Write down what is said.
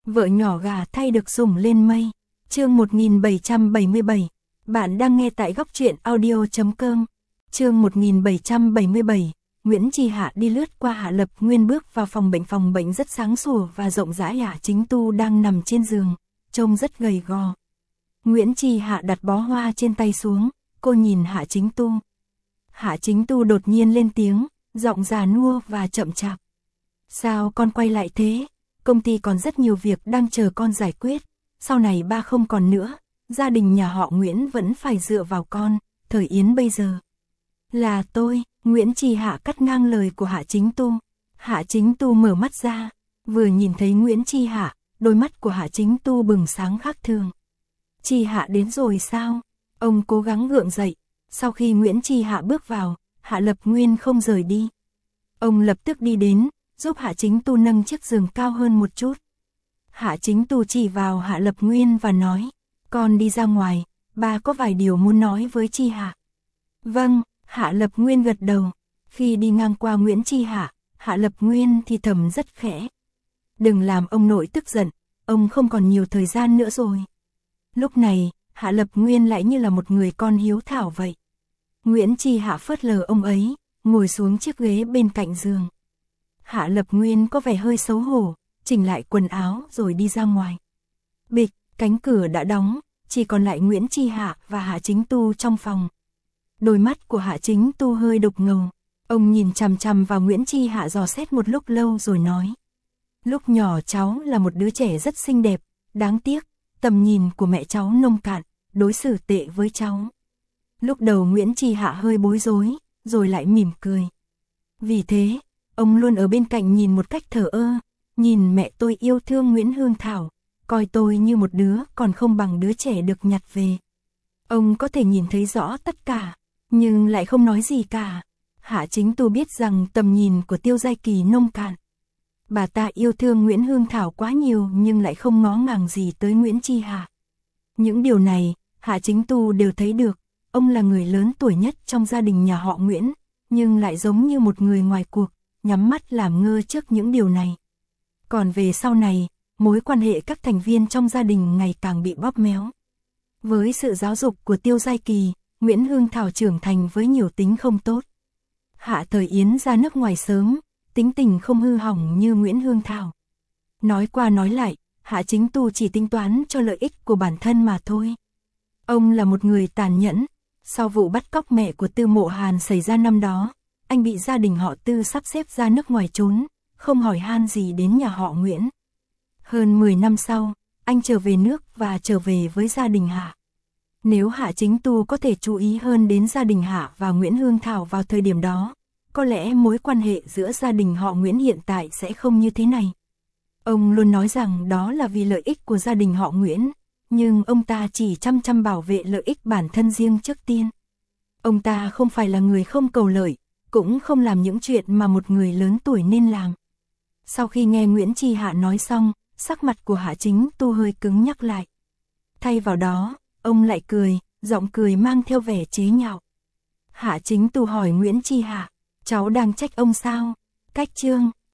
Vợ nhỏ gà thay được sủng lên mây. Chương 1777. Bạn đang nghe tại góc truyện audio.com. Chương 1777. Nguyễn Chi Hạ đi lướt qua Hạ Lập Nguyên bước vào phòng bệnh rất sáng sủa và rộng rãi. Hạ Chính Tu đang nằm trên giường, trông rất gầy gò. Nguyễn Chi Hạ đặt bó hoa trên tay xuống, cô nhìn Hạ Chính Tu. Hạ Chính Tu đột nhiên lên tiếng, giọng già nua và chậm chạp. Sao con quay lại thế? Công ty còn rất nhiều việc đang chờ con giải quyết. Sau này ba không còn nữa, gia đình nhà họ Nguyễn vẫn phải dựa vào con. Thời Yến bây giờ là tôi. Nguyễn Chi Hạ cắt ngang lời của Hạ Chính Tu. Hạ Chính Tu mở mắt ra, vừa nhìn thấy Nguyễn Chi Hạ, đôi mắt của Hạ Chính Tu bừng sáng khác thường. Chi Hạ đến rồi sao? Ông cố gắng gượng dậy. Sau khi Nguyễn Chi Hạ bước vào, Hạ Lập Nguyên không rời đi. Ông lập tức đi đến, giúp Hạ Chính Tu nâng chiếc giường cao hơn một chút. Hạ Chính Tu chỉ vào Hạ Lập Nguyên và nói, con đi ra ngoài, ba có vài điều muốn nói với Chi Hạ. Vâng, Hạ Lập Nguyên gật đầu. Khi đi ngang qua Nguyễn Chi Hạ, Hạ Lập Nguyên thì thầm rất khẽ. Đừng làm ông nội tức giận, ông không còn nhiều thời gian nữa rồi. Lúc này, Hạ Lập Nguyên lại như là một người con hiếu thảo vậy. Nguyễn Chi Hạ phớt lờ ông ấy, ngồi xuống chiếc ghế bên cạnh giường. Hạ Lập Nguyên có vẻ hơi xấu hổ, chỉnh lại quần áo rồi đi ra ngoài. Bịch, cánh cửa đã đóng, chỉ còn lại Nguyễn Chi Hạ và Hạ Chính Tu trong phòng. Đôi mắt của Hạ Chính Tu hơi đục ngầu. Ông nhìn chằm chằm vào Nguyễn Chi Hạ dò xét một lúc lâu rồi nói. Lúc nhỏ cháu là một đứa trẻ rất xinh đẹp, đáng tiếc, tầm nhìn của mẹ cháu nông cạn, đối xử tệ với cháu. Lúc đầu Nguyễn Chi Hạ hơi bối rối, rồi lại mỉm cười. Vì thế, ông luôn ở bên cạnh nhìn một cách thờ ơ, nhìn mẹ tôi yêu thương Nguyễn Hương Thảo, coi tôi như một đứa còn không bằng đứa trẻ được nhặt về. Ông có thể nhìn thấy rõ tất cả, nhưng lại không nói gì cả. Hạ Chính Tu biết rằng tầm nhìn của Tiêu Giai Kỳ nông cạn. Bà ta yêu thương Nguyễn Hương Thảo quá nhiều nhưng lại không ngó ngàng gì tới Nguyễn Chi Hạ. Những điều này, Hạ Chính Tu đều thấy được. Ông là người lớn tuổi nhất trong gia đình nhà họ Nguyễn, nhưng lại giống như một người ngoài cuộc, nhắm mắt làm ngơ trước những điều này. Còn về sau này, mối quan hệ các thành viên trong gia đình ngày càng bị bóp méo. Với sự giáo dục của Tiêu Giai Kỳ, Nguyễn Hương Thảo trưởng thành với nhiều tính không tốt. Hạ Thời Yến ra nước ngoài sớm, tính tình không hư hỏng như Nguyễn Hương Thảo. Nói qua nói lại, Hạ Chính Tu chỉ tính toán cho lợi ích của bản thân mà thôi. Ông là một người tàn nhẫn. Sau vụ bắt cóc mẹ của Tư Mộ Hàn xảy ra năm đó, anh bị gia đình họ Tư sắp xếp ra nước ngoài trốn, không hỏi han gì đến nhà họ Nguyễn. Hơn 10 năm sau, anh trở về nước và trở về với gia đình Hạ. Nếu Hạ Chính Tu có thể chú ý hơn đến gia đình Hạ và Nguyễn Hương Thảo vào thời điểm đó, có lẽ mối quan hệ giữa gia đình họ Nguyễn hiện tại sẽ không như thế này. Ông luôn nói rằng đó là vì lợi ích của gia đình họ Nguyễn, nhưng ông ta chỉ chăm bảo vệ lợi ích bản thân riêng trước tiên. Ông ta không phải là người không cầu lợi, cũng không làm những chuyện mà một người lớn tuổi nên làm. Sau khi nghe Nguyễn Chi Hạ nói xong, sắc mặt của Hạ Chính Tu hơi cứng nhắc lại. Thay vào đó, ông lại cười, giọng cười mang theo vẻ chế nhạo. Hạ Chính Tu hỏi Nguyễn Chi Hạ, cháu đang trách ông sao? Cách chương